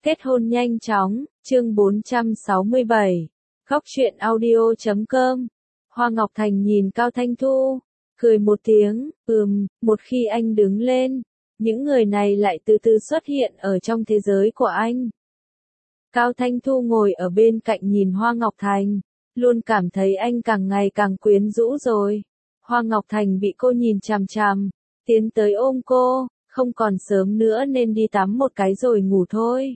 Kết hôn nhanh chóng, chương 467. Góc truyện audio.com. Hoa Ngọc Thành nhìn Cao Thanh Thu, cười một tiếng, một khi anh đứng lên, những người này lại từ từ xuất hiện ở trong thế giới của anh. Cao Thanh Thu ngồi ở bên cạnh nhìn Hoa Ngọc Thành, luôn cảm thấy anh càng ngày càng quyến rũ rồi. Hoa Ngọc Thành bị cô nhìn chằm chằm, tiến tới ôm cô, không còn sớm nữa nên đi tắm một cái rồi ngủ thôi.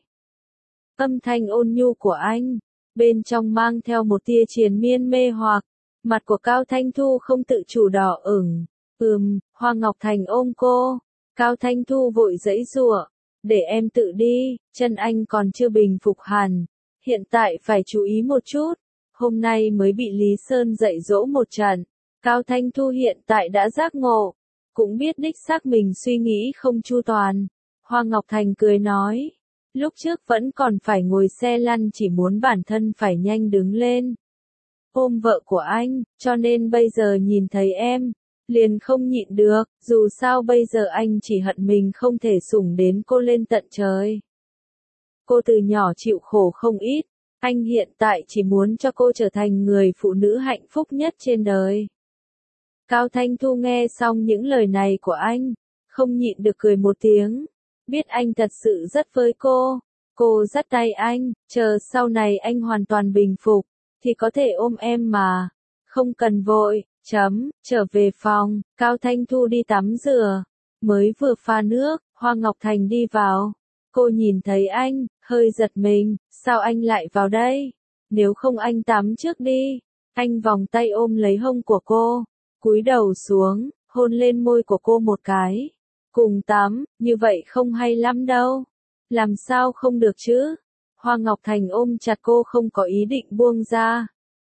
Âm thanh ôn nhu của anh, bên trong mang theo một tia triền miên mê hoặc, mặt của Cao Thanh Thu không tự chủ đỏ ửng. Hoa Ngọc Thành ôm cô, Cao Thanh Thu vội giãy giụa, để em tự đi, chân anh còn chưa bình phục hẳn, hiện tại phải chú ý một chút, hôm nay mới bị Lý Sơn dạy dỗ một trận. Cao Thanh Thu hiện tại đã giác ngộ, cũng biết đích xác mình suy nghĩ không chu toàn. Hoa Ngọc Thành cười nói, lúc trước vẫn còn phải ngồi xe lăn chỉ muốn bản thân phải nhanh đứng lên, ôm vợ của anh, cho nên bây giờ nhìn thấy em, liền không nhịn được, dù sao bây giờ anh chỉ hận mình không thể sủng đến cô lên tận trời. Cô từ nhỏ chịu khổ không ít, anh hiện tại chỉ muốn cho cô trở thành người phụ nữ hạnh phúc nhất trên đời. Cao Thanh Thu nghe xong những lời này của anh, không nhịn được cười một tiếng, biết anh thật sự rất với cô dắt tay anh, chờ sau này anh hoàn toàn bình phục, thì có thể ôm em mà, không cần vội. Trở về phòng, Cao Thanh Thu đi tắm rửa, mới vừa pha nước, Hoa Ngọc Thành đi vào. Cô nhìn thấy anh, hơi giật mình, sao anh lại vào đây? Nếu không anh tắm trước đi. Anh vòng tay ôm lấy hông của cô, cúi đầu xuống, hôn lên môi của cô một cái. Cùng tắm, như vậy không hay lắm đâu. Làm sao không được chứ? Hoa Ngọc Thành ôm chặt cô không có ý định buông ra.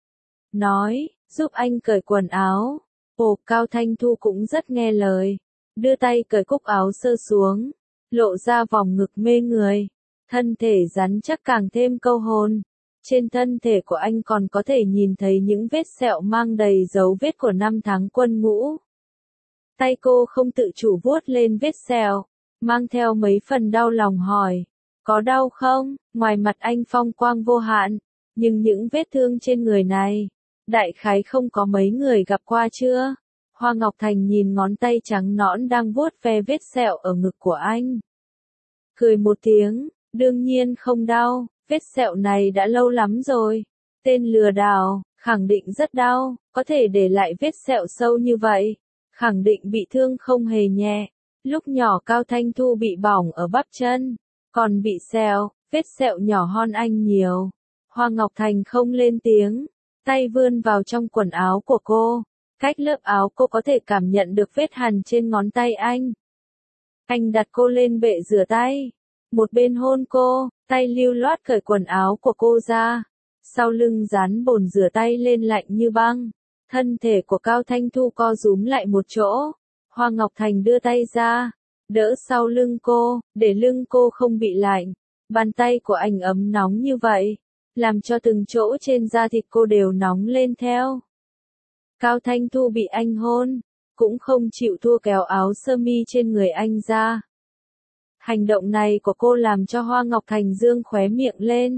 Nói, giúp anh cởi quần áo. Cao Thanh Thu cũng rất nghe lời, đưa tay cởi cúc áo sơ xuống, lộ ra vòng ngực mê người, thân thể rắn chắc càng thêm câu hồn. Trên thân thể của anh còn có thể nhìn thấy những vết sẹo mang đầy dấu vết của 5 tháng quân ngũ. Tay cô không tự chủ vuốt lên vết sẹo, mang theo mấy phần đau lòng hỏi, có đau không? Ngoài mặt anh phong quang vô hạn, nhưng những vết thương trên người này, đại khái không có mấy người gặp qua chưa? Hoa Ngọc Thành nhìn ngón tay trắng nõn đang vuốt ve vết sẹo ở ngực của anh. Cười một tiếng, đương nhiên không đau, vết sẹo này đã lâu lắm rồi. Tên lừa đảo, khẳng định rất đau, có thể để lại vết sẹo sâu như vậy, khẳng định bị thương không hề nhẹ. Lúc nhỏ Cao Thanh Thu bị bỏng ở bắp chân, còn bị sẹo, vết sẹo nhỏ hơn anh nhiều. Hoa Ngọc Thành không lên tiếng, tay vươn vào trong quần áo của cô, cách lớp áo cô có thể cảm nhận được vết hằn trên ngón tay anh. Anh đặt cô lên bệ rửa tay, một bên hôn cô, tay lưu loát cởi quần áo của cô ra, sau lưng dán bồn rửa tay lên lạnh như băng, thân thể của Cao Thanh Thu co rúm lại một chỗ. Hoa Ngọc Thành đưa tay ra, đỡ sau lưng cô, để lưng cô không bị lạnh. Bàn tay của anh ấm nóng như vậy, làm cho từng chỗ trên da thịt cô đều nóng lên theo. Cao Thanh Thu bị anh hôn, cũng không chịu thua kéo áo sơ mi trên người anh ra. Hành động này của cô làm cho Hoa Ngọc Thành dương khóe miệng lên.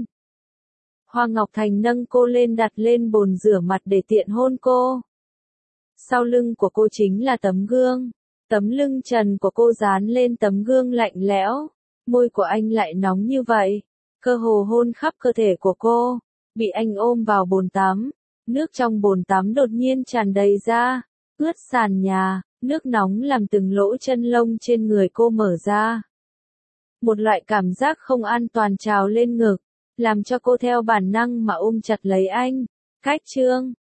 Hoa Ngọc Thành nâng cô lên đặt lên bồn rửa mặt để tiện hôn cô. Sau lưng của cô chính là tấm gương, tấm lưng trần của cô dán lên tấm gương lạnh lẽo, môi của anh lại nóng như vậy, cơ hồ hôn khắp cơ thể của cô. Bị anh ôm vào bồn tắm, nước trong bồn tắm đột nhiên tràn đầy ra, ướt sàn nhà, nước nóng làm từng lỗ chân lông trên người cô mở ra. Một loại cảm giác không an toàn trào lên ngực, làm cho cô theo bản năng mà ôm chặt lấy anh. Cách chương